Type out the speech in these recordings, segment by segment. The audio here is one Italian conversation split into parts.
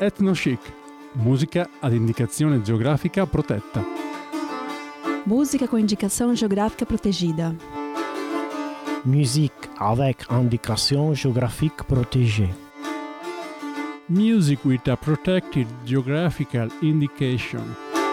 Ethno-chic, musica ad indicazione geografica protetta. Música com indicação geográfica protegida. Musique avec indication géographique protégée. Music with a protected geographical indication.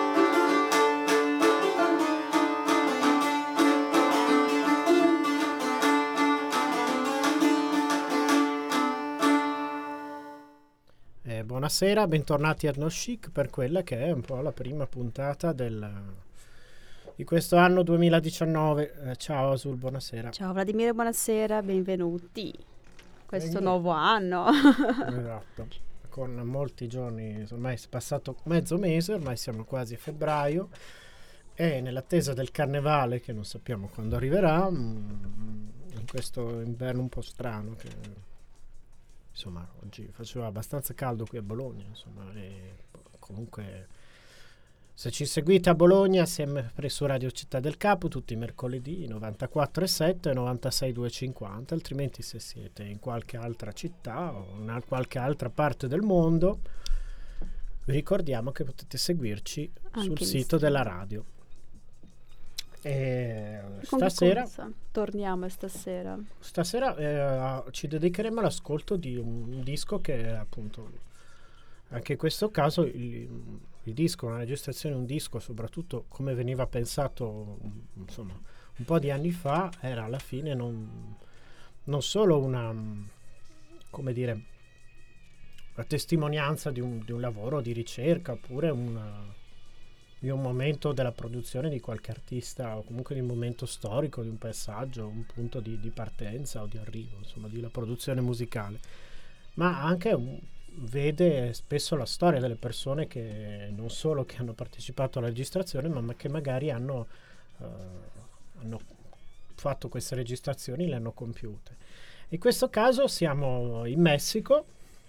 Buonasera, bentornati a Ethno-chic per quella che è un po' la prima puntata di questo anno 2019. Ciao Asul, buonasera. Ciao Vladimiro, buonasera, benvenuti. Questo nuovo anno. Esatto, con molti giorni, ormai è passato mezzo mese, ormai siamo quasi a febbraio e nell'attesa del carnevale che non sappiamo quando arriverà, in questo inverno un po' strano che... Insomma, oggi faceva abbastanza caldo qui a Bologna, insomma, e comunque se ci seguite a Bologna sempre su Radio Città del Capo tutti i mercoledì 94,7 e 96,250, altrimenti se siete in qualche altra città o in qualche altra parte del mondo vi ricordiamo che potete seguirci anche sul sito della radio. E stasera torniamo stasera ci dedicheremo all'ascolto di un disco che appunto anche in questo caso il disco, una registrazione di un disco, soprattutto come veniva pensato insomma un po' di anni fa, era alla fine non solo una, come dire, la testimonianza di un lavoro di ricerca oppure di un momento della produzione di qualche artista o comunque di un momento storico, di un passaggio, un punto di partenza o di arrivo, insomma, di la produzione musicale, ma anche vede spesso la storia delle persone che non solo che hanno partecipato alla registrazione, ma che magari hanno fatto queste registrazioni, le hanno compiute. In questo caso siamo in Messico,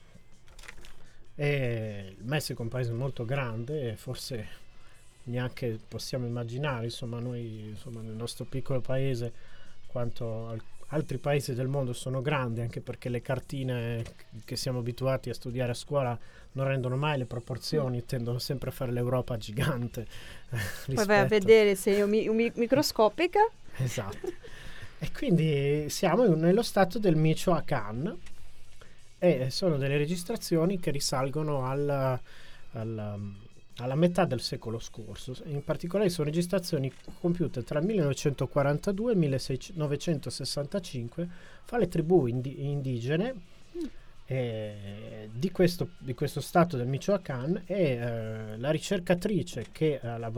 e il Messico è un paese molto grande e forse neanche possiamo immaginare, insomma, noi insomma nel nostro piccolo paese quanto altri paesi del mondo sono grandi, anche perché le cartine che siamo abituati a studiare a scuola non rendono mai le proporzioni, tendono sempre a fare l'Europa gigante. Poi vai a vedere se è microscopica. Esatto. E quindi siamo nello stato del Michoacán e sono delle registrazioni che risalgono alla metà del secolo scorso. In particolare sono registrazioni compiute tra il 1942 e il 1965 fra le tribù indigene di questo stato del Michoacán, e la ricercatrice che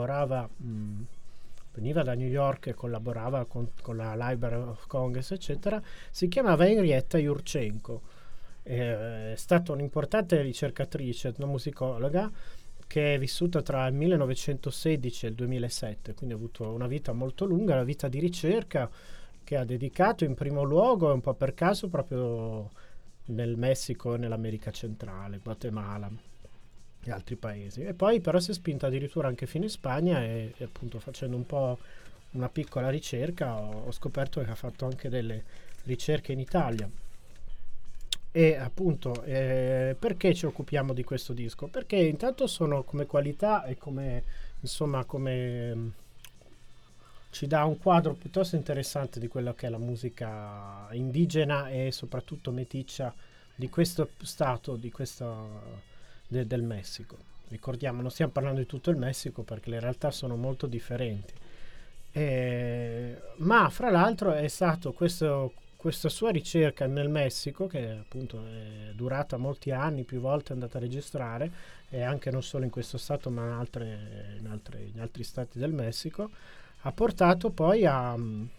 veniva da New York e collaborava con la Library of Congress eccetera, si chiamava Henrietta Yurchenko. È stata un'importante ricercatrice, etnomusicologa, che è vissuta tra il 1916 e il 2007, quindi ha avuto una vita molto lunga, una vita di ricerca che ha dedicato in primo luogo, un po' per caso, proprio nel Messico e nell'America centrale, Guatemala e altri paesi. E poi però si è spinta addirittura anche fino in Spagna e appunto facendo un po' una piccola ricerca ho scoperto che ha fatto anche delle ricerche in Italia. E appunto perché ci occupiamo di questo disco? Perché intanto sono come qualità e come insomma come ci dà un quadro piuttosto interessante di quello che è la musica indigena e soprattutto meticcia di questo stato, del Messico. Ricordiamo, non stiamo parlando di tutto il Messico perché le realtà sono molto differenti, ma fra l'altro è stato questa sua ricerca nel Messico, che appunto è durata molti anni, più volte è andata a registrare, e anche non solo in questo stato ma in altri stati del Messico, ha portato poi a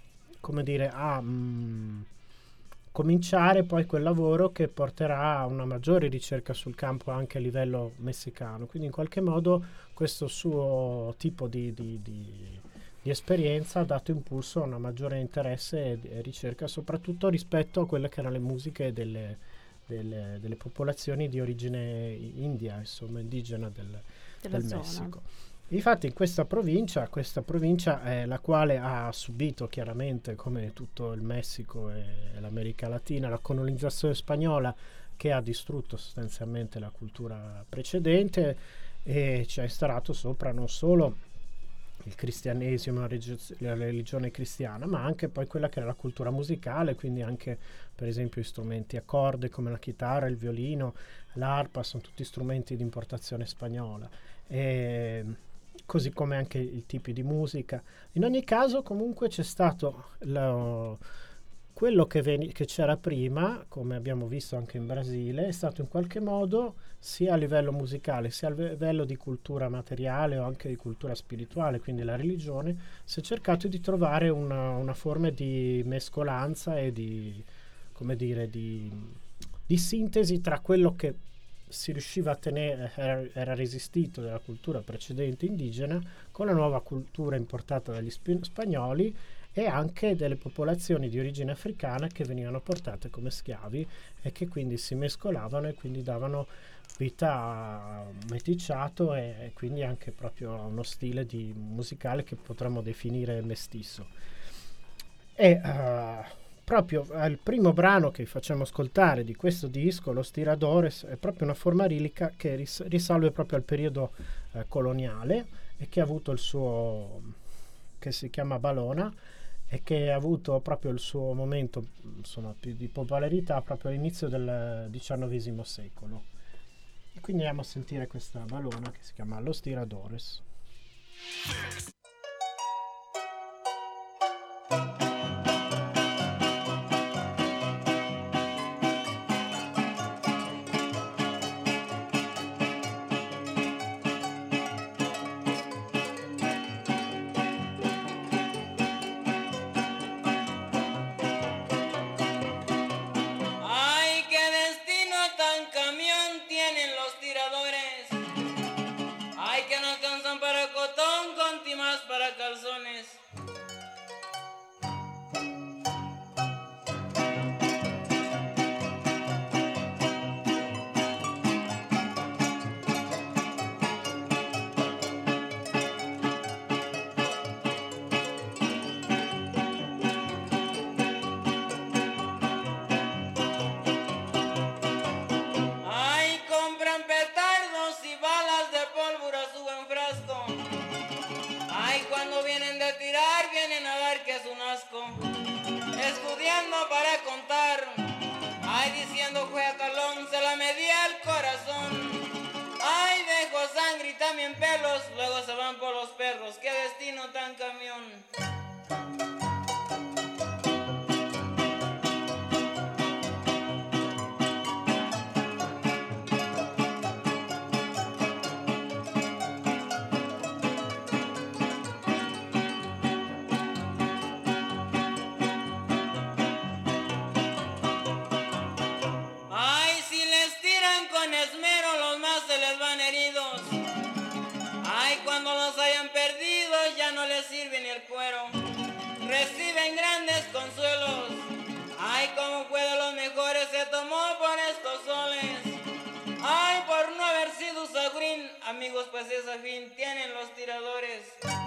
cominciare poi quel lavoro che porterà a una maggiore ricerca sul campo anche a livello messicano. Quindi in qualche modo questo suo tipo di esperienza ha dato impulso a una maggiore interesse e ricerca, soprattutto rispetto a quelle che erano le musiche delle popolazioni di origine india, insomma indigena del Messico. Infatti in questa provincia è la quale ha subito chiaramente, come tutto il Messico e l'America Latina, la colonizzazione spagnola che ha distrutto sostanzialmente la cultura precedente e ci ha instaurato sopra non solo il cristianesimo, la religione cristiana, ma anche poi quella che era la cultura musicale, quindi anche per esempio gli strumenti a corde come la chitarra, il violino, l'arpa, sono tutti strumenti di importazione spagnola, e così come anche i tipi di musica. In ogni caso comunque c'è stato quello che c'era prima, come abbiamo visto anche in Brasile, è stato in qualche modo, sia a livello musicale sia a livello di cultura materiale o anche di cultura spirituale, quindi la religione, si è cercato di trovare una forma di mescolanza e di, come dire, di sintesi tra quello che si riusciva a tenere, era resistito della cultura precedente indigena, con la nuova cultura importata dagli spagnoli e anche delle popolazioni di origine africana che venivano portate come schiavi e che quindi si mescolavano e quindi davano vita a meticciato e quindi anche proprio a uno stile musicale che potremmo definire mestizo. E proprio il primo brano che facciamo ascoltare di questo disco, Los Tiradores, è proprio una forma lirica che risalve proprio al periodo coloniale e che ha avuto il suo, che si chiama Balona, e che ha avuto proprio il suo momento, insomma, più di popolarità proprio all'inizio del XIX secolo. E quindi andiamo a sentire questa balona che si chiama Los Tiradores. Estudiando para contar, ay, diciendo juega calón, se la medía el corazón. Ay, dejó sangre y también pelos, luego se van por los perros, qué destino tan camión. Sirven el cuero, reciben grandes consuelos. Ay, como puede los mejores se tomó por estos soles. Ay, por no haber sido sagrín, amigos, pues esa fin tienen los tiradores.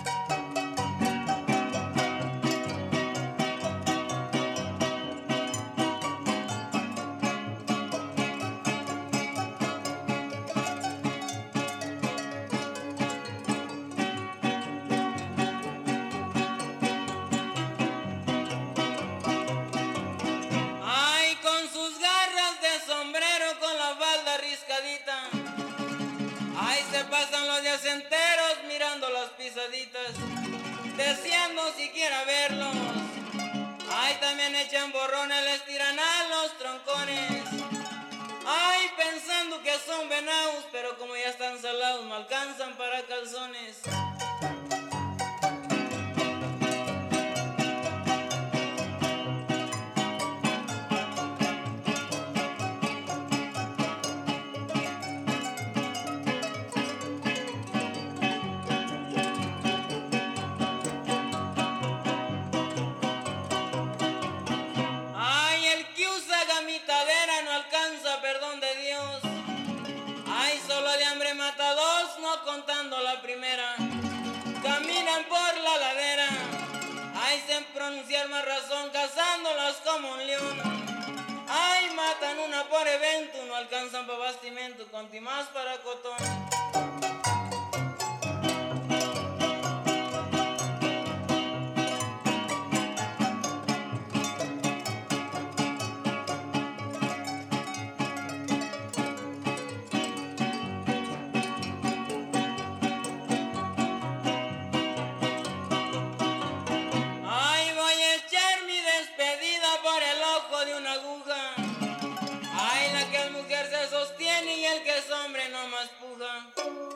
Enteros mirando las pisaditas, deseando siquiera verlos. Ay, también echan borrones, les tiran a los troncones. Ay, pensando que son venados, pero como ya están salados, no alcanzan para calzones. Contando la primera, caminan por la ladera, ay, sin pronunciar más razón, cazándolas como un león. Ay, matan una por evento, no alcanzan para bastimento, conti más para cotón. Ay, voy a echar mi despedida por el ojo de una aguja. Ay, la que es mujer se sostiene y el que es hombre no más puja.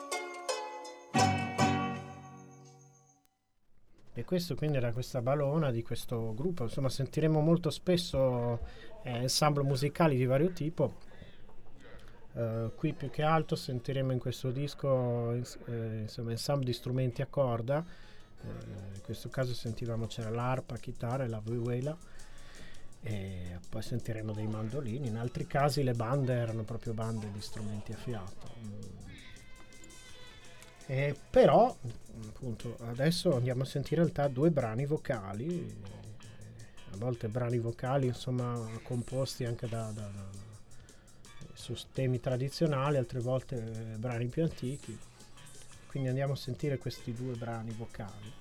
E questo quindi era questa balona di questo gruppo. Insomma, sentiremo molto spesso ensemble musicali di vario tipo. Qui più che altro sentiremo in questo disco insomma, ensemble di strumenti a corda. In questo caso sentivamo c'era l'arpa, chitarra e la vihuela, e poi sentiremo dei mandolini. In altri casi le bande erano proprio bande di strumenti a fiato. Però appunto adesso andiamo a sentire in realtà due brani vocali, a volte brani vocali insomma composti anche su temi tradizionali, altre volte brani più antichi. Quindi andiamo a sentire questi due brani vocali.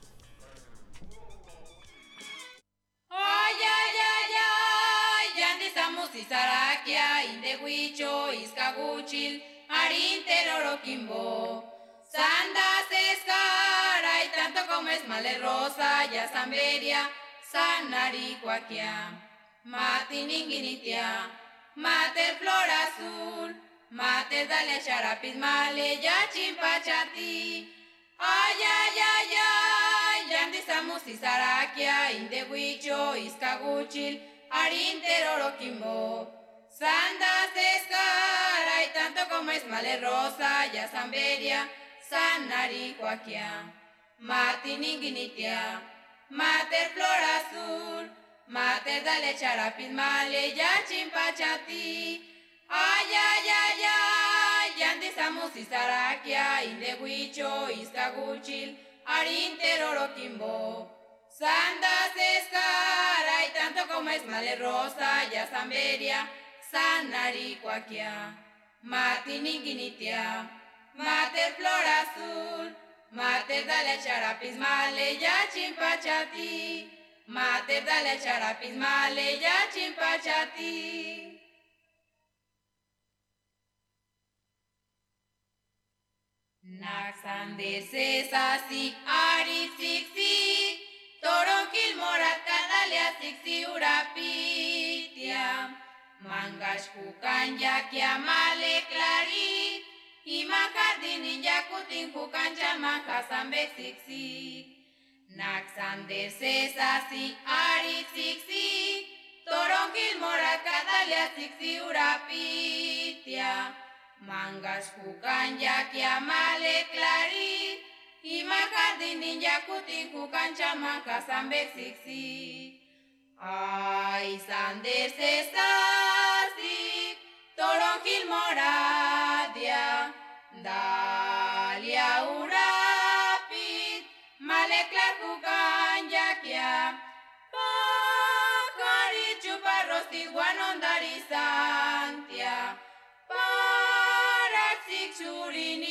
Sarakia, Indehuicho, Izcaguchil, Arinterorokimbo. Sandas escara y tanto como es male rosa, ya Samberia, Sanaricuaquia, Matininginitia, Mater flor azul, Mater dale charapis male, ya chimpachati. Ay, ay, ay, ay, Yandisamus y Sarakia, Indehuicho, Izcaguchil, Arinterorokimbo. Sandas escara y tanto como es male rosa, ya Samberia, Sanaricuaquia, Matininginitia, Mater flor azul, Mater dale charapis male, ya chimpachati. Ay, ay, ay, ay, Yandisamus y Sarakia, Indehuicho, Izcaguchil, Arinterorokimbo. Sandas escara y tanto como es male rosa, ya Samberia, Sanaricuaquia, Matininginitia, Mater flor azul, Mater dale charapis male, ya chimpachati. Mater dale charapis male, ya chimpachati. Naxandeses así, arisixi, Toronquil morat cadalea sixi urapitia, Mangash jucan yaquia male clarit, y macardin in yacutin jucan chamaja sambexixi. Naxandeses así, arisixi, Toronquil morat cadalea sixi urapitia, Mangas jucan yaquia male clarit, y macardin in yacutin jucan chamaca sambexixi. Ay, sandes estasi, Toronquil moradia, dalia urapit, male clar jucan yaquia, pacari chuparros tiguanondari santia, Churin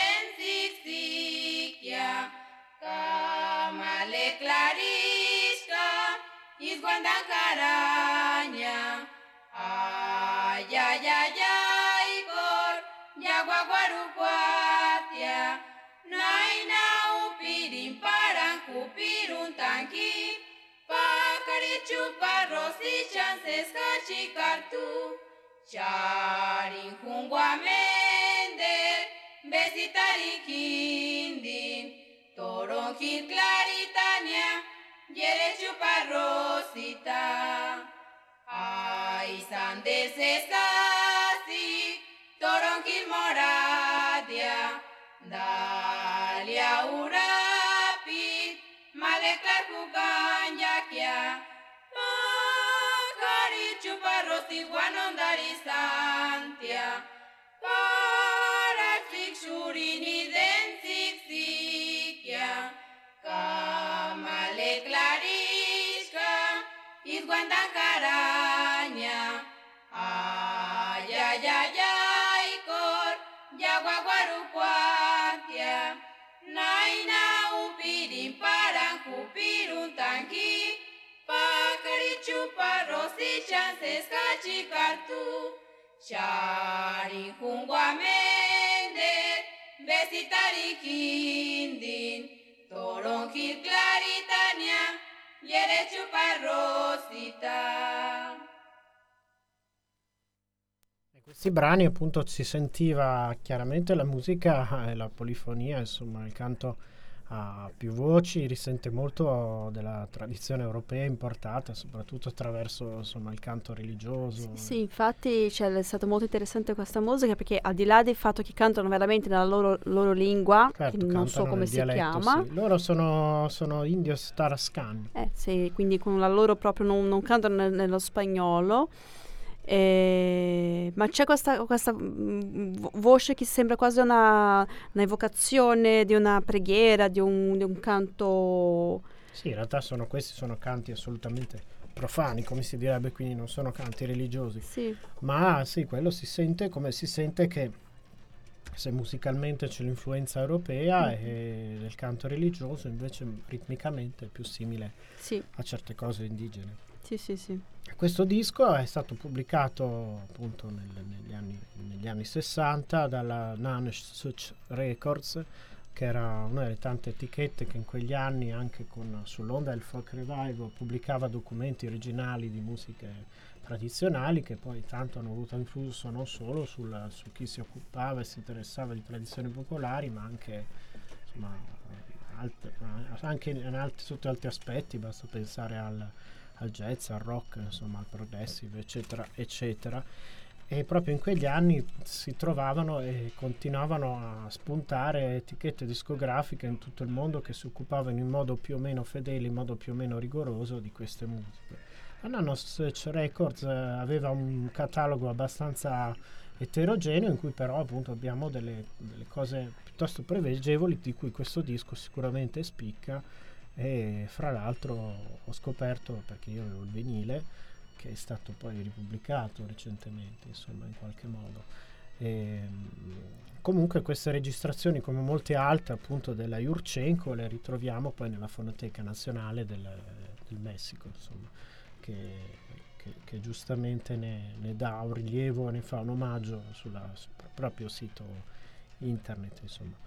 indensixia, Kamale clarishka, Izguandan caraña. Ay, ay, ay, ay, cor, Yaguaguarucuatia, Naina upirin paran cupirun tanqui, Pacarichuparros y chances cachicartu, Charin junguamender, besitari kindin, Toronquil claritania, yere chuparrosita. Ay, sandes estasi, Toronquil moradia, dalia urapit, maleclar jugan yaquia, chuparros iguanondari santia, para fixurin identixiquia, Kamale clarishka, Izguandan caraña. Ayayay kor yaguaguarucuatia naina upirin paran cupirun tanqui pakarichu parrosi chances cachicartu Shari junguamende besitari kindin toronjir claritania yerechu parrosita. Questi brani appunto si sentiva chiaramente la musica e la polifonia, insomma il canto a più voci risente molto della tradizione europea importata, soprattutto attraverso insomma il canto religioso. Sì, infatti è stato molto interessante questa musica perché al di là del fatto che cantano veramente nella loro lingua, Certo, che non so cantano come nel si dialetto, chiama, sì. Loro sono indios tarascan. sì, quindi con la loro proprio non cantano nello spagnolo. Ma c'è questa voce che sembra quasi una evocazione di una preghiera, di un canto. Sì, in realtà questi sono canti assolutamente profani, come si direbbe, quindi non sono canti religiosi. Sì. Ma sì, quello si sente come si sente che se musicalmente c'è l'influenza europea e del canto religioso, invece ritmicamente è più simile a certe cose indigene. Sì. Questo disco è stato pubblicato appunto negli anni 60 dalla Nanesh Such Records, che era una delle tante etichette che in quegli anni, anche sull'onda del folk revival, pubblicava documenti originali di musiche tradizionali che poi tanto hanno avuto influsso non solo su chi si occupava e si interessava di tradizioni popolari, ma anche insomma sotto altri aspetti. Basta pensare al jazz, al rock, insomma al progressive, eccetera, eccetera. E proprio in quegli anni si trovavano e continuavano a spuntare etichette discografiche in tutto il mondo che si occupavano in modo più o meno fedele, in modo più o meno rigoroso di queste musiche. La Nanesh Records aveva un catalogo abbastanza eterogeneo, in cui però appunto abbiamo delle cose piuttosto pregevoli, di cui questo disco sicuramente spicca. E fra l'altro ho scoperto, perché io avevo il vinile, che è stato poi ripubblicato recentemente, insomma, in qualche modo. Comunque queste registrazioni, come molte altre appunto della Jurchenko, le ritroviamo poi nella Fonoteca Nazionale del Messico, insomma, che giustamente ne dà un rilievo, ne fa un omaggio sul proprio sito internet, insomma.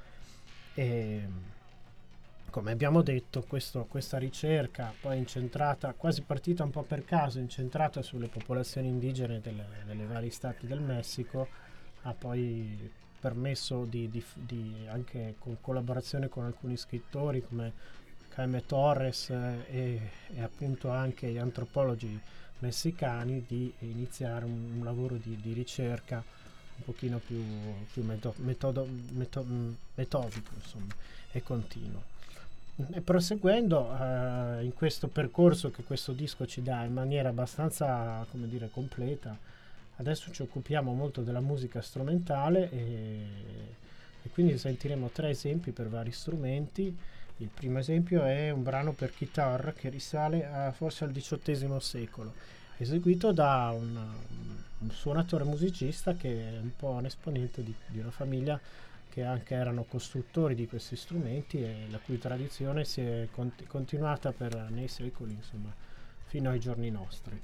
Come abbiamo detto, questa ricerca poi incentrata, quasi partita un po' per caso, incentrata sulle popolazioni indigene delle vari stati del Messico, ha poi permesso anche con collaborazione con alcuni scrittori come Jaime Torres e appunto anche gli antropologi messicani, di iniziare un lavoro di ricerca un pochino più metodico, insomma, e continuo. E proseguendo in questo percorso che questo disco ci dà in maniera abbastanza, come dire, completa, adesso ci occupiamo molto della musica strumentale e quindi sentiremo 3 esempi per vari strumenti. Il primo esempio è un brano per chitarra che risale forse al XVIII secolo, eseguito da un suonatore musicista che è un po' un esponente di una famiglia che anche erano costruttori di questi strumenti e la cui tradizione si è continuata nei secoli, insomma, fino ai giorni nostri.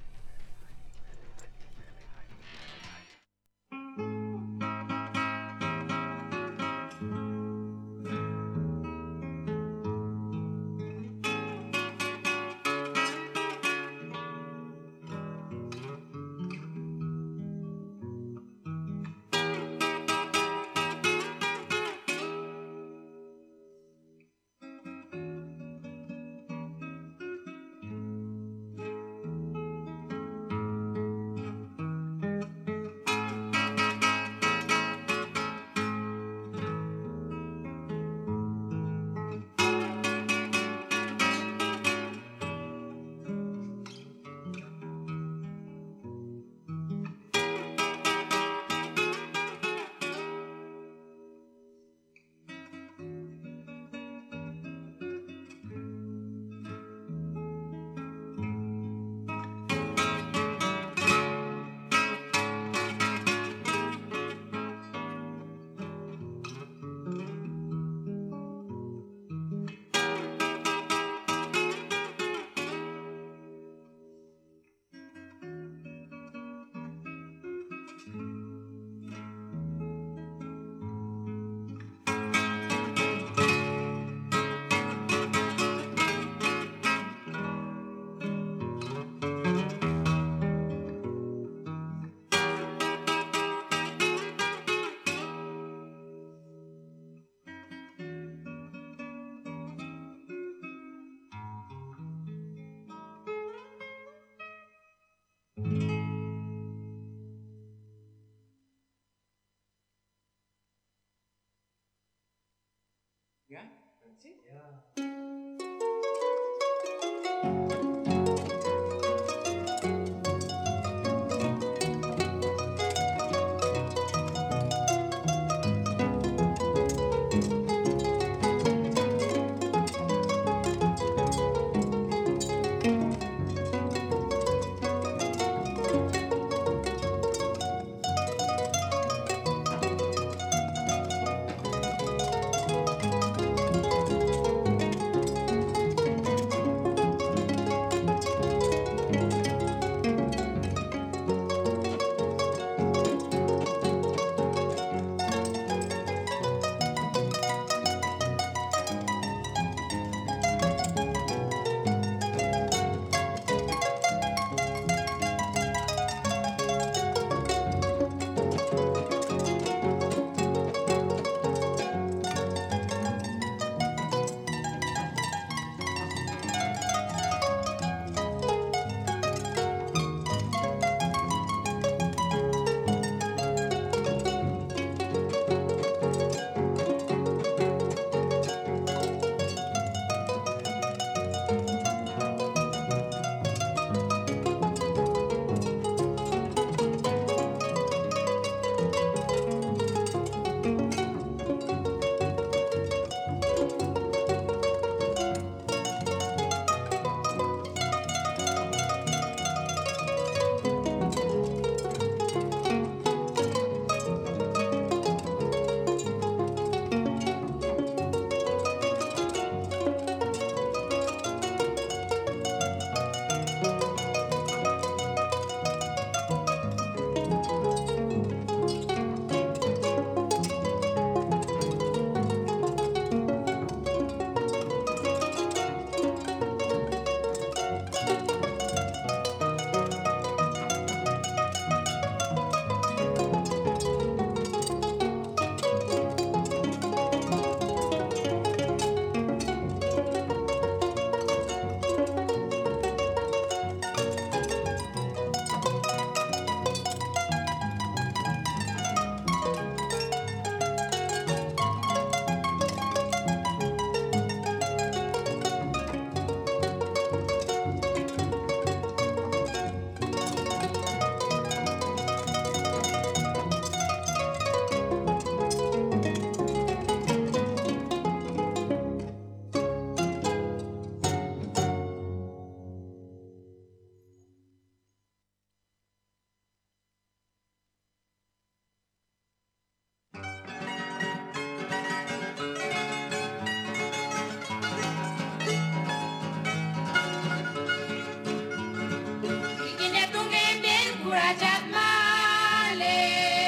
curajat male,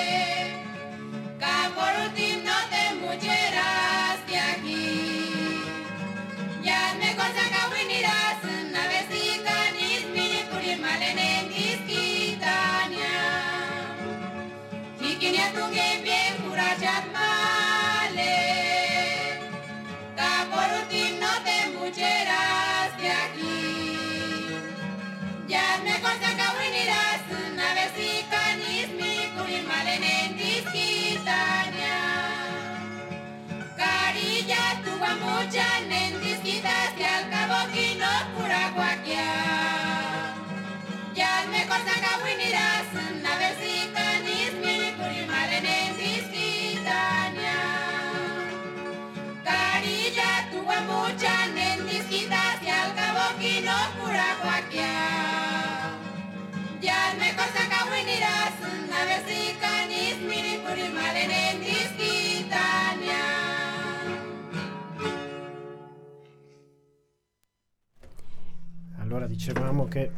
ca por ultim no te mugeras de aquí. Ya me cosa que winirás na vesica nis mini purir malene diskitania. Hikinia tunge bien curajat male, ca por ultim no te mugeras de aquí. Ya me cosa que winirás na vesica nis mini purir malene diskitania. Carilla tu mucha nendisquitas que al cabo que no pura guaquia. Ya me cosa que winirás na vesica nis mini purir malene nendisquitania. Carilla tu mucha nendisquitas que al cabo que no pura guaquia. Ya me cosa que winirás na vesica nis mini purir malene nendisquitania. Allora dicevamo che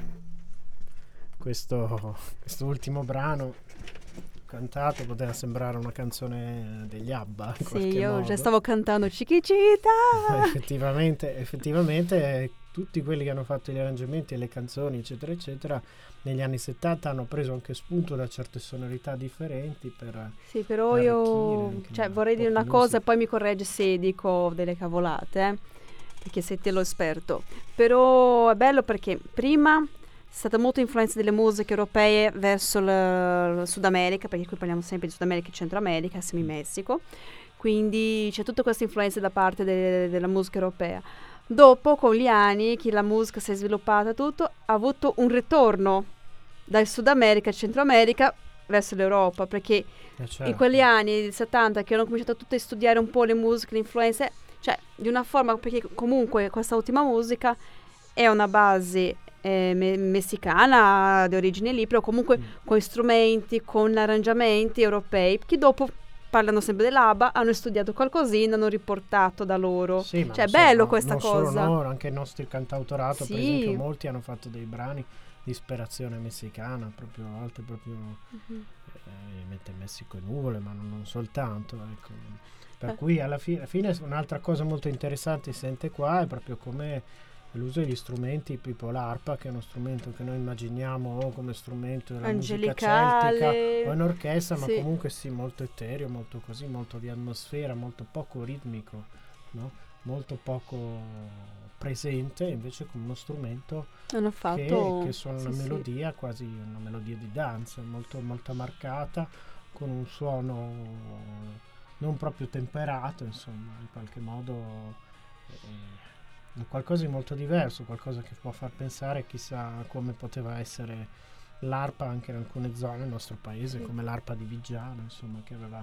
questo ultimo brano cantato poteva sembrare una canzone degli ABBA in Sì, qualche io modo. già stavo cantando Chiquicita. effettivamente tutti quelli che hanno fatto gli arrangiamenti e le canzoni eccetera eccetera negli anni 70 hanno preso anche spunto da certe sonorità differenti per Sì, però arricchire io anche vorrei dire pop una music. cosa e poi mi corregge se dico delle cavolate, perché sei te lo esperto. Però è bello perché prima è stata molta influenza delle musiche europee verso il Sud America, perché qui parliamo sempre di Sud America e Centro America, siamo in Messico, quindi c'è tutta questa influenza da parte della musica europea. Dopo, con gli anni, che la musica si è sviluppata tutto, ha avuto un ritorno dal Sud America e Centro America verso l'Europa, perché certo. in quegli anni 70 che hanno cominciato tutti a studiare un po' le musiche, le influenze, cioè di una forma, perché comunque questa ultima musica è una base messicana di origine lì, però comunque con strumenti, con arrangiamenti europei, che dopo parlano sempre dell'ABBA, hanno studiato qualcosina, hanno riportato da loro. Sì, ma cioè è non bello solo- questa non cosa. solo loro, anche il nostro cantautorato, per Sì. esempio, molti hanno fatto dei brani di ispirazione messicana, proprio a volte proprio mette Messico in nuvole, ma non soltanto, ecco. Per cui alla fine un'altra cosa molto interessante si sente qua è proprio come l'uso degli strumenti tipo l'arpa, che è uno strumento che noi immaginiamo o come strumento della musica celtica Angelicale. o in orchestra, ma Sì. comunque sì, molto etereo, molto così, molto di atmosfera, molto poco ritmico, no? Molto poco presente, invece come uno strumento Hanno fatto che suona una sì, sì. melodia, quasi una melodia di danza, molto, molto marcata, con un suono non proprio temperato, insomma, in qualche modo qualcosa di molto diverso, qualcosa che può far pensare chissà come poteva essere l'arpa anche in alcune zone del nostro paese, come l'arpa di Viggiano, insomma, che aveva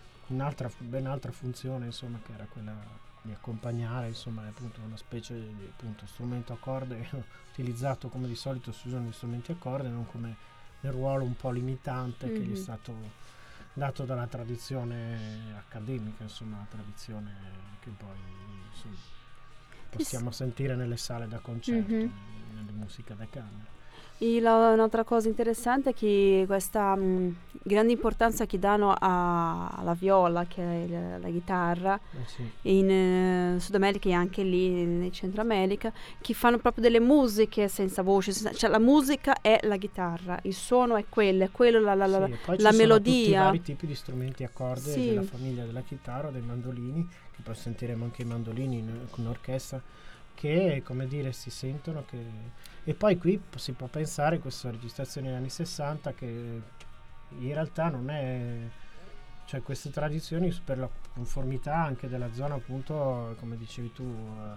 ben altra funzione, insomma, che era quella di accompagnare, insomma, appunto una specie di appunto strumento a corde utilizzato come di solito si usano gli strumenti a corde, non come nel ruolo un po' limitante che gli è stato dato dalla tradizione accademica, insomma, la tradizione che poi insomma, possiamo sentire nelle sale da concerto, nelle musiche da camera. E un'altra cosa interessante è che questa grande importanza che danno alla viola, che è la chitarra, Sì. in Sud America e anche lì in Centro America, che fanno proprio delle musiche senza voce, cioè la musica è la chitarra, il suono è quello Sì, e poi la ci sono tutti i melodia. vari tipi di strumenti a corde Sì. della famiglia della chitarra, dei mandolini, che poi sentiremo anche i mandolini con orchestra, che come dire si sentono e poi qui si può pensare, questa registrazione degli anni 60, che in realtà non è, cioè queste tradizioni per la conformità anche della zona, appunto come dicevi tu,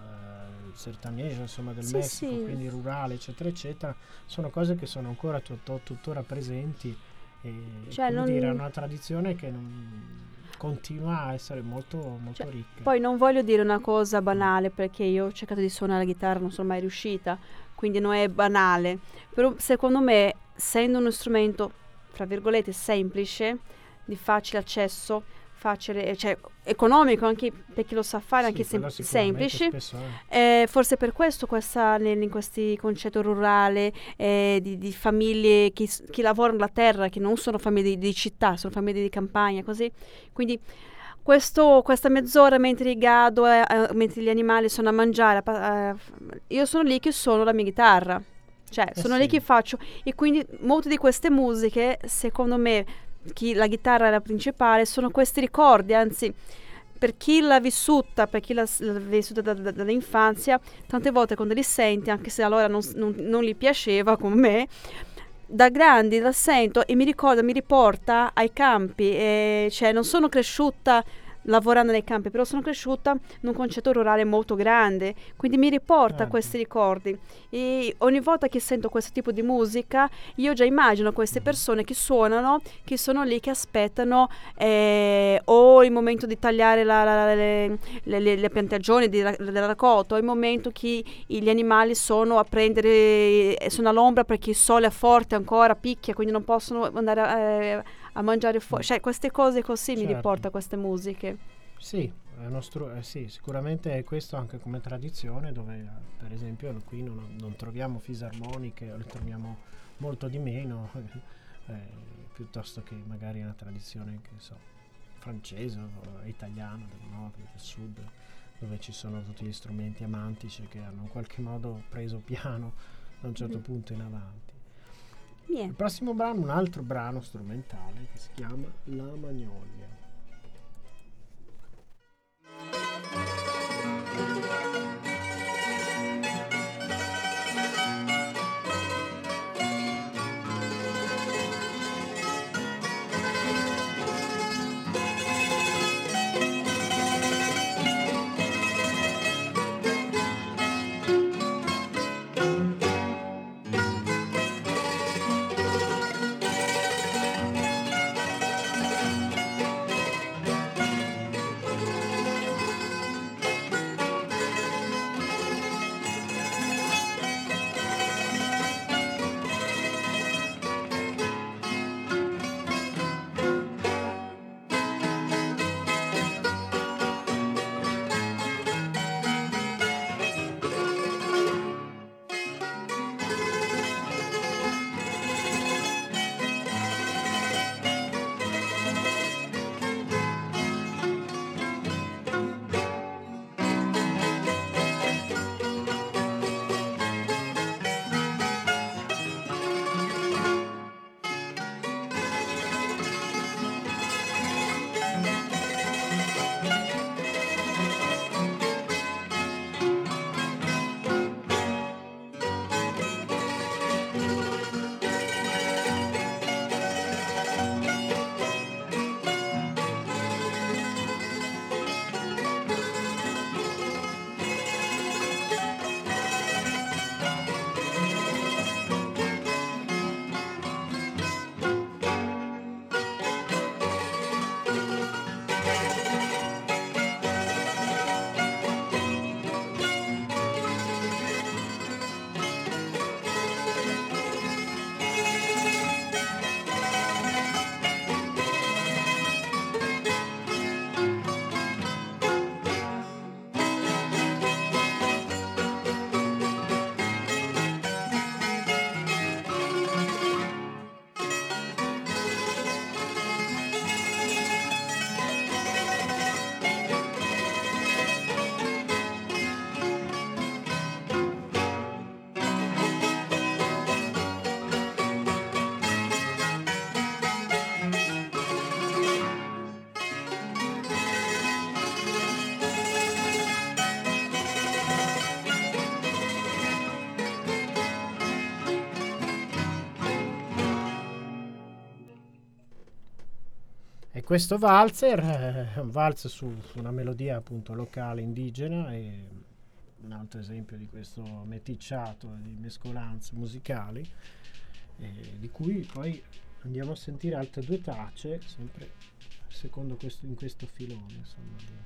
sertaneja, insomma, del Sì, Messico, sì. quindi rurale eccetera eccetera, sono cose che sono ancora tuttora presenti e Cioè, come non- dire, è una tradizione che continua a essere molto molto Cioè, ricca. Poi non voglio dire una cosa banale, perché io ho cercato di suonare la chitarra, non sono mai riuscita, quindi non è banale, però secondo me, essendo uno strumento, fra virgolette, semplice, di facile accesso, facile, cioè economico anche per chi lo sa fare, Sì, anche quello sicuramente semplici. spesso è. Forse per questo in questi concetti rurali di famiglie che lavorano la terra, che non sono famiglie di città, sono famiglie di campagna, così. Quindi questa mezz'ora mentre gado, mentre gli animali sono a mangiare, io sono lì che suono la mia chitarra. Cioè, sono lì Sì. che faccio. E quindi molte di queste musiche, secondo me, la chitarra è la principale, sono questi ricordi, anzi, per chi l'ha vissuta, per chi l'ha vissuta dall'infanzia, tante volte quando li senti, anche se allora non gli piaceva come me, da grandi la sento e mi riporta ai campi, cioè non sono cresciuta lavorando nei campi, però sono cresciuta in un concetto rurale molto grande, quindi mi riporta a questi ricordi. E ogni volta che sento questo tipo di musica, io già immagino queste persone che suonano, che sono lì, che aspettano o il momento di tagliare le piantagioni della raccolta, o il momento che gli animali sono a prendere, sono all'ombra perché il sole è forte ancora, picchia, quindi non possono andare a mangiare fuori. Cioè, queste cose così mi riporta a queste musiche. Sì, sì, sicuramente è questo anche come tradizione, dove per esempio qui non troviamo fisarmoniche, o le troviamo molto di meno, piuttosto che magari una tradizione, che so, francese o italiana, del nord, del sud, dove ci sono tutti gli strumenti amantici che hanno in qualche modo preso piano da un certo punto in avanti. Il prossimo brano, un altro brano strumentale che si chiama La Magnolia. E questo valzer è un valzer su una melodia appunto locale indigena, e un altro esempio di questo meticciato di mescolanze musicali, di cui poi andiamo a sentire altre due tracce, sempre secondo in questo filone, insomma.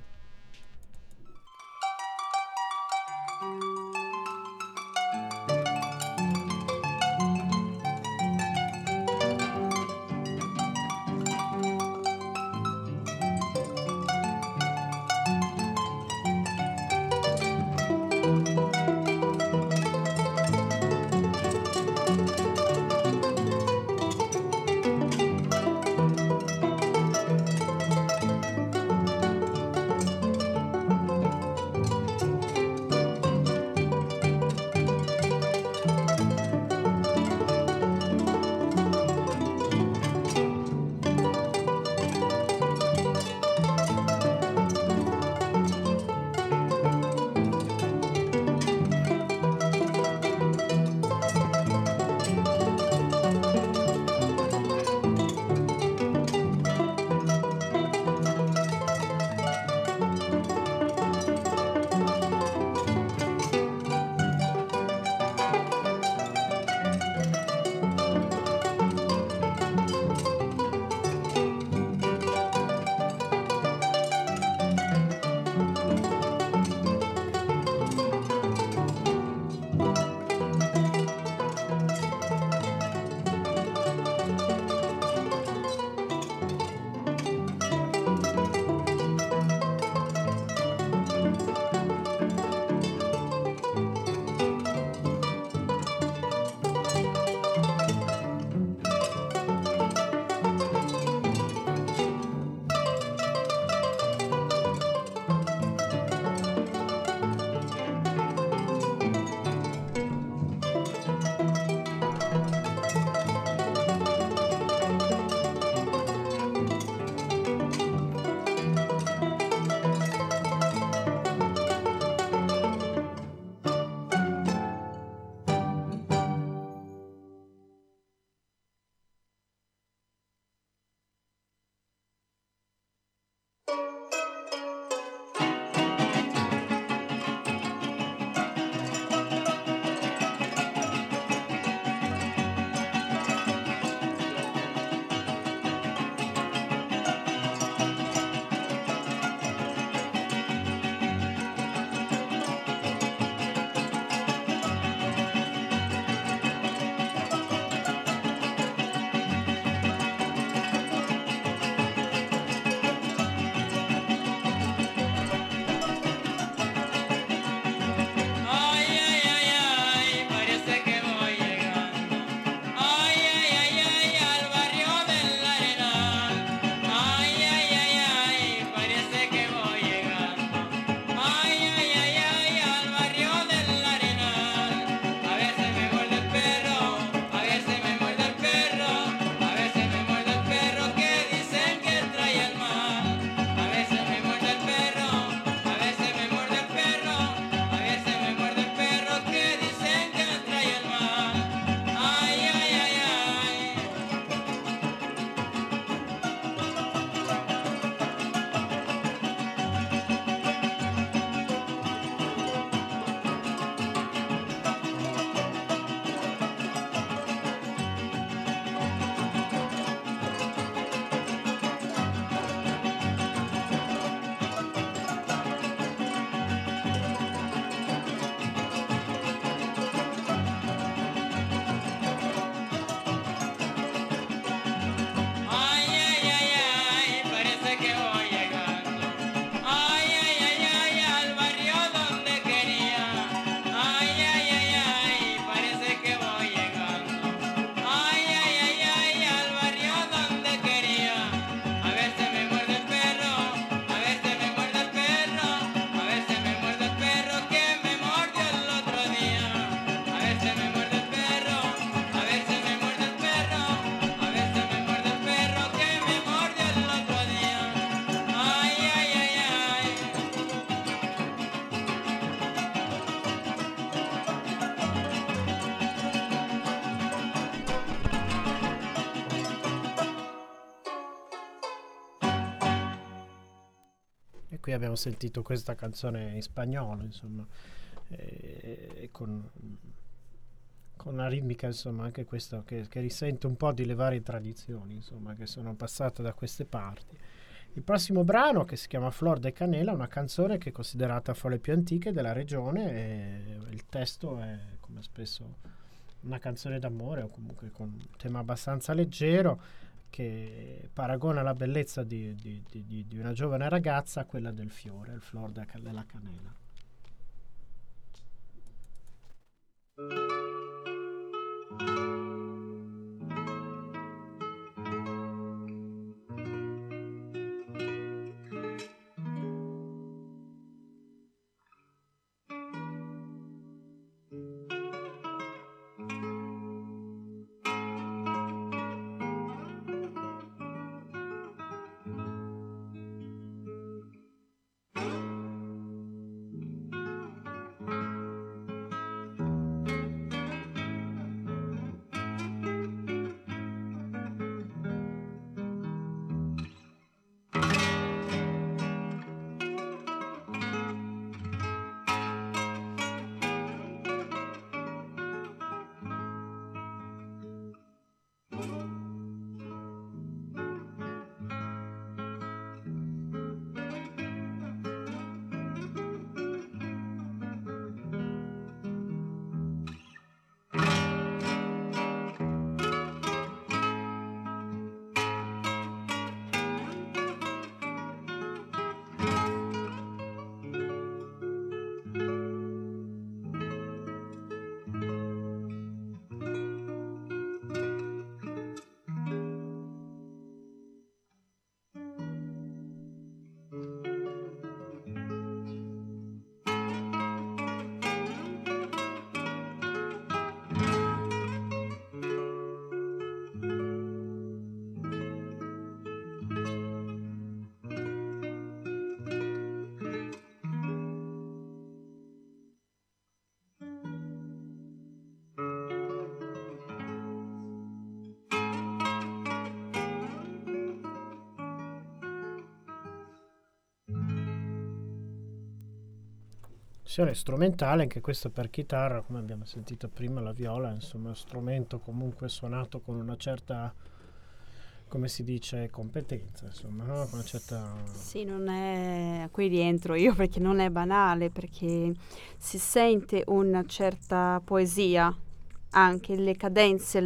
Qui abbiamo sentito questa canzone in spagnolo, insomma, con una ritmica, insomma, anche questo che risente un po' di le varie tradizioni, insomma, che sono passate da queste parti. Il prossimo brano, che si chiama Flor de Canela, è una canzone che è considerata fra le più antiche della regione, e il testo è, come spesso, una canzone d'amore, o comunque con un tema abbastanza leggero, che paragona la bellezza di una giovane ragazza a quella del fiore, il flor della canela. versione strumentale, anche questo per chitarra, come abbiamo sentito prima, la viola, insomma, è uno strumento comunque suonato con una certa, come si dice, competenza, insomma, no? Con una certa... Sì, non è... Qui rientro io perché non è banale, perché si sente una certa poesia, anche le cadenze,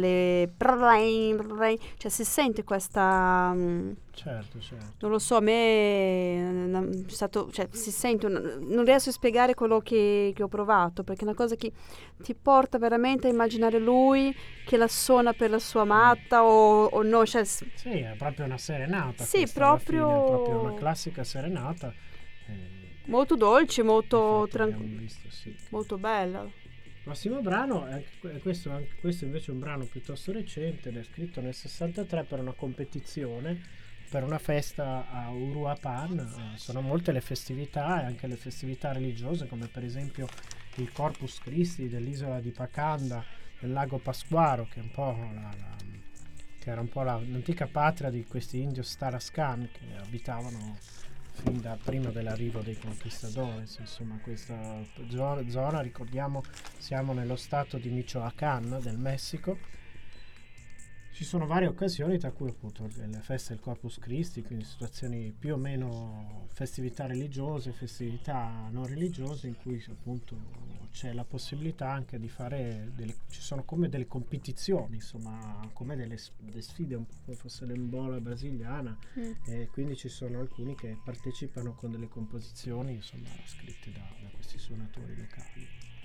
cioè si sente questa... Certo. Non lo so, a me è stato, cioè, si sente, non riesco a spiegare quello che ho provato, perché è una cosa che ti porta veramente a immaginare lui che la suona per la sua amata o no, cioè, Sì, è proprio una serenata. Sì, questa, alla proprio... fine, è proprio una classica serenata. molto dolce, molto Infatti abbiamo tranquilla, visto, sì. molto bella. Il prossimo brano, questo invece è un brano piuttosto recente, è scritto nel 63 per una competizione, per una festa a Uruapan. Sono molte le festività e anche le festività religiose, come per esempio il Corpus Christi dell'isola di Pacanda, del lago Pasquaro, che è un po' che era un po' l'antica patria di questi indios Tarascan che abitavano fin da prima dell'arrivo dei conquistadores. Insomma, questa zona, ricordiamo, siamo nello stato di Michoacán del Messico. Ci sono varie occasioni, tra cui appunto le feste del Corpus Christi, quindi situazioni più o meno festività religiose, festività non religiose, in cui appunto c'è la possibilità anche di fare ci sono come delle competizioni, insomma, come delle sfide, un po' come fosse l'embola brasiliana, e quindi ci sono alcuni che partecipano con delle composizioni, insomma, scritte da questi suonatori locali.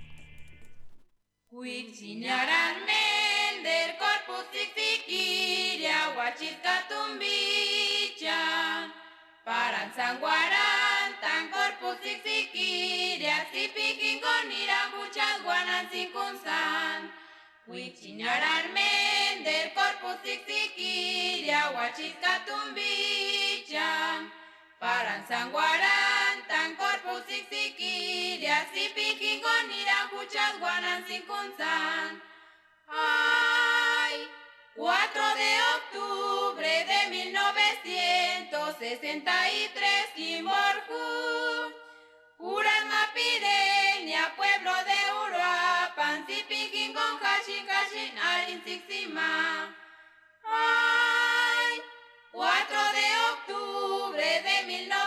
Del corpus tiquiria, huachita tumbicha, paran sanguaran, tan corpus tiquiria, si piquin con ira, muchas guanan sin kunsan. Huichiñaran del corpus tiquiria, huachita tumbicha, paran sanguaran, tan corpus tiquiria, si piquin con ira, muchas guanan sin kunsan. Ay, 4 de octubre de 1963, Kimborju, Urama Pireña, pueblo de Uruapan, Zipiquín con Hashin, Hashin, Arin, Sixima. Ay, 4 de octubre de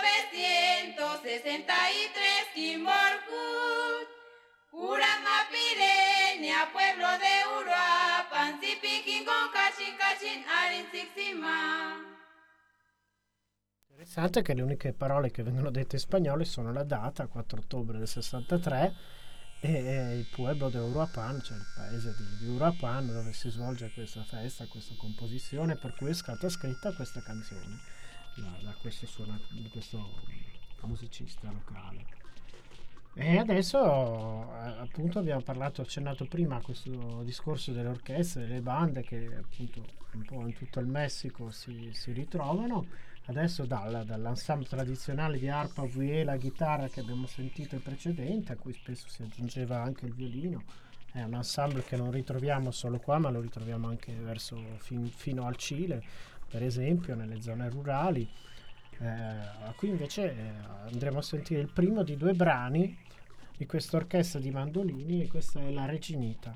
1963, Kimborju, Urama Pireña, pueblo de Uruapan, Zipiquín con Cachin, Cachin, Arin, Sixima. Interessante che le uniche parole che vengono dette in spagnolo sono la data, 4 ottobre del 63, e il pueblo de Uruapan, cioè il paese di Uruapan, dove si svolge questa festa, questa composizione, per cui è stata scritta questa canzone da questo musicista locale. E adesso appunto abbiamo accennato prima a questo discorso delle orchestre, delle bande che appunto un po' in tutto il Messico si ritrovano. Adesso dall'ensemble tradizionale di arpa, viela, chitarra che abbiamo sentito in precedente, a cui spesso si aggiungeva anche il violino. È un ensemble che non ritroviamo solo qua, ma lo ritroviamo anche fino al Cile, per esempio, nelle zone rurali. Qui invece andremo a sentire il primo di 2 brani di questa orchestra di mandolini, e questa è la Reginita.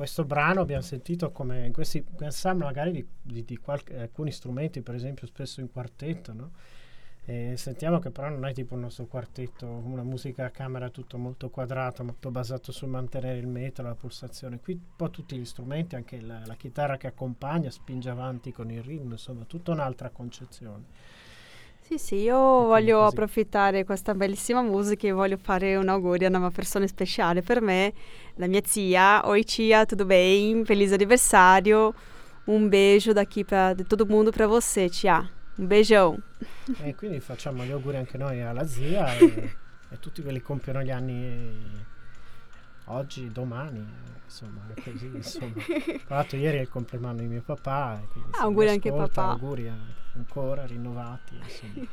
questo brano abbiamo sentito come in questi pensiamo magari di alcuni strumenti, per esempio spesso in quartetto, no? E sentiamo che però non è tipo il nostro quartetto, una musica a camera tutto molto quadrato, molto basato sul mantenere il metro, la pulsazione. Qui un po' tutti gli strumenti, anche la chitarra che accompagna, spinge avanti con il ritmo, insomma tutta un'altra concezione. Sì, io voglio approfittare di questa bellissima musica e voglio fare un augurio a una persona speciale per me, la mia zia. Oi Cia, tudo bem? Feliz aniversário. Un beijo daqui di tutto il mondo per você, Cia. Un beijão. E quindi facciamo gli auguri anche noi alla zia e tutti quelli che compiono gli anni oggi, domani, insomma, così, insomma. Tra l'altro ieri è il compleanno di mio papà. Auguri anche papà. Auguri ancora rinnovati, insomma.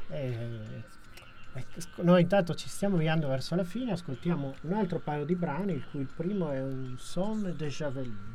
Noi intanto ci stiamo avviando verso la fine, ascoltiamo un altro paio di brani, il cui il primo è un Son de Javelin.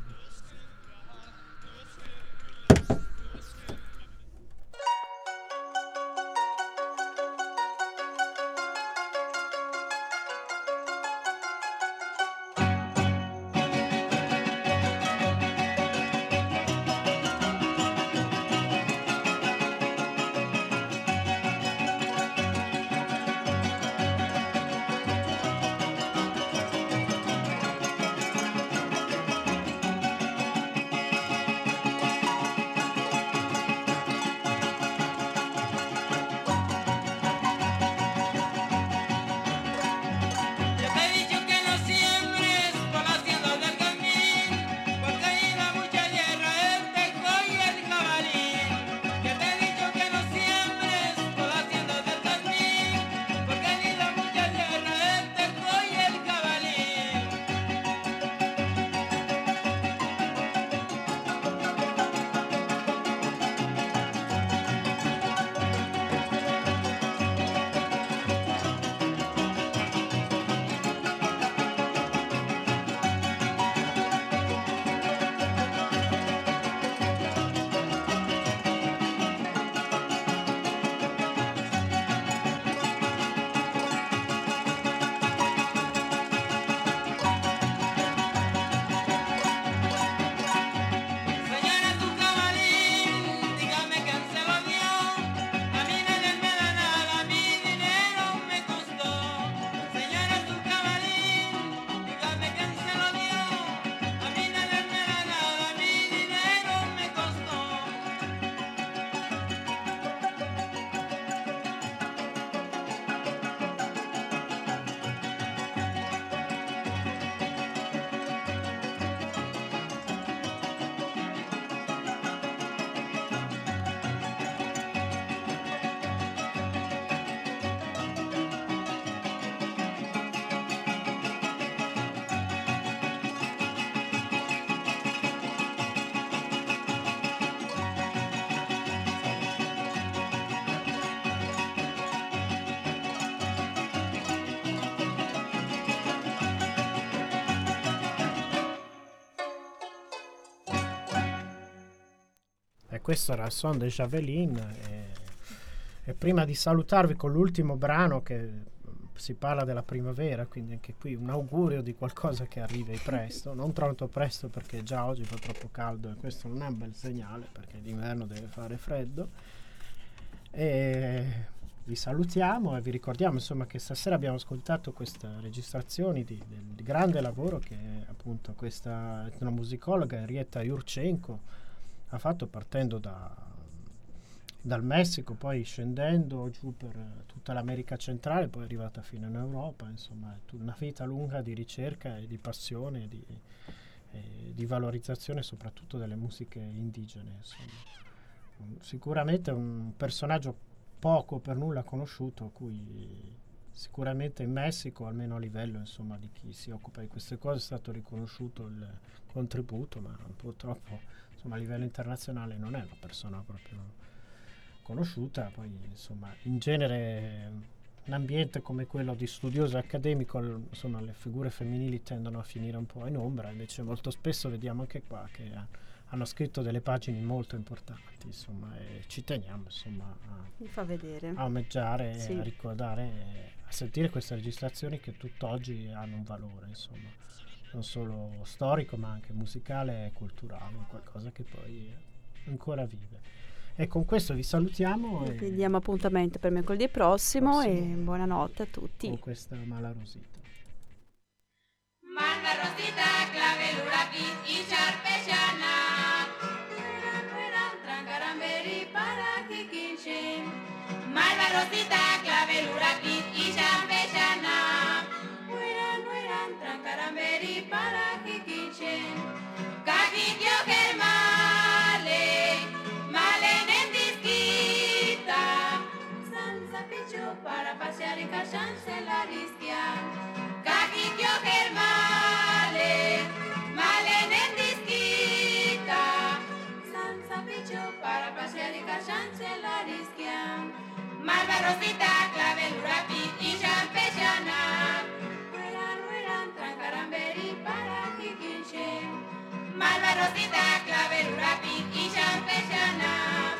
Questo era il Son de Javelin e prima di salutarvi con l'ultimo brano che si parla della primavera, quindi anche qui un augurio di qualcosa che arrivi presto, non troppo presto perché già oggi fa troppo caldo e questo non è un bel segnale perché d'inverno deve fare freddo. E vi salutiamo e vi ricordiamo insomma che stasera abbiamo ascoltato queste registrazioni del grande lavoro che appunto questa etnomusicologa Henrietta Jurchenko ha fatto partendo dal Messico, poi scendendo giù per tutta l'America centrale, poi è arrivata fino in Europa, insomma è una vita lunga di ricerca e di passione e di valorizzazione soprattutto delle musiche indigene, insomma. Sicuramente un personaggio poco per nulla conosciuto, a cui sicuramente in Messico, almeno a livello insomma di chi si occupa di queste cose, è stato riconosciuto il contributo, ma purtroppo insomma a livello internazionale non è una persona proprio conosciuta. Poi insomma in genere un ambiente come quello di studioso accademico, insomma le figure femminili tendono a finire un po' in ombra, invece molto spesso vediamo anche qua che hanno scritto delle pagine molto importanti, insomma, e ci teniamo insomma a omaggiare, sì, a ricordare, a sentire queste registrazioni che tutt'oggi hanno un valore, insomma. non solo storico ma anche musicale e culturale, qualcosa che poi ancora vive. E con questo vi salutiamo Vi diamo appuntamento per mercoledì prossimo e buonanotte a tutti. con questa Mala Rosita. Manda Rosita, clavelura, pit y charpellana. Fueran trancaramberi para Kikinshin. Malva Rosita, clavelura, pit y charpellana. Fueran trancaramberi para Kikinshin. Kakikyo Kermale, Malen en disquita. Salsa picho para pasear y callarse la risquian. Kakikyo Kermale, Malen en disquita. Salsa picho para pasear y callarse la risquian. Malva Rosita, clavelura, pit y champellana. Fueran trancaramberi para Kikinshin. Malva Rosita, clavelura, pit y champellana.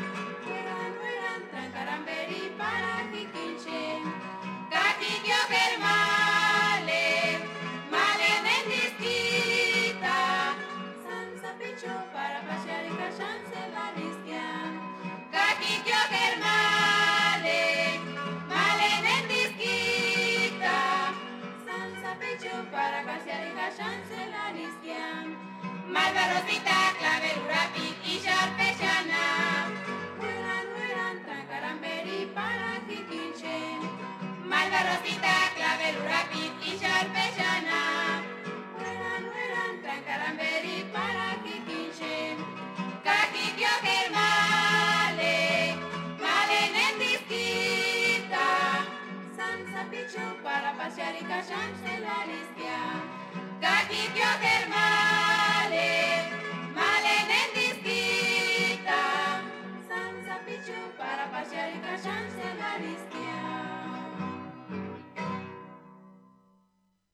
Fueran trancaramberi para Kikinshin. Kakikyo Kermale, Malen en disquita. Salsa picho para pasear y callarse la risquian. Kakikyo Kermale, Malen en disquita. Salsa picho para pasear y callarse la risquian. Malva Rosita, clavelura, pit y charpellana. Fueran trancaramberi para Kikinshin. Malva Rosita, clavelura, pit y charpellana. Fueran trancaramberi para Kikinshin. Kakikyo Kermale, Malen en disquita. Salsa picho para pasear y callarse la risquia. Kakikyo Kermale.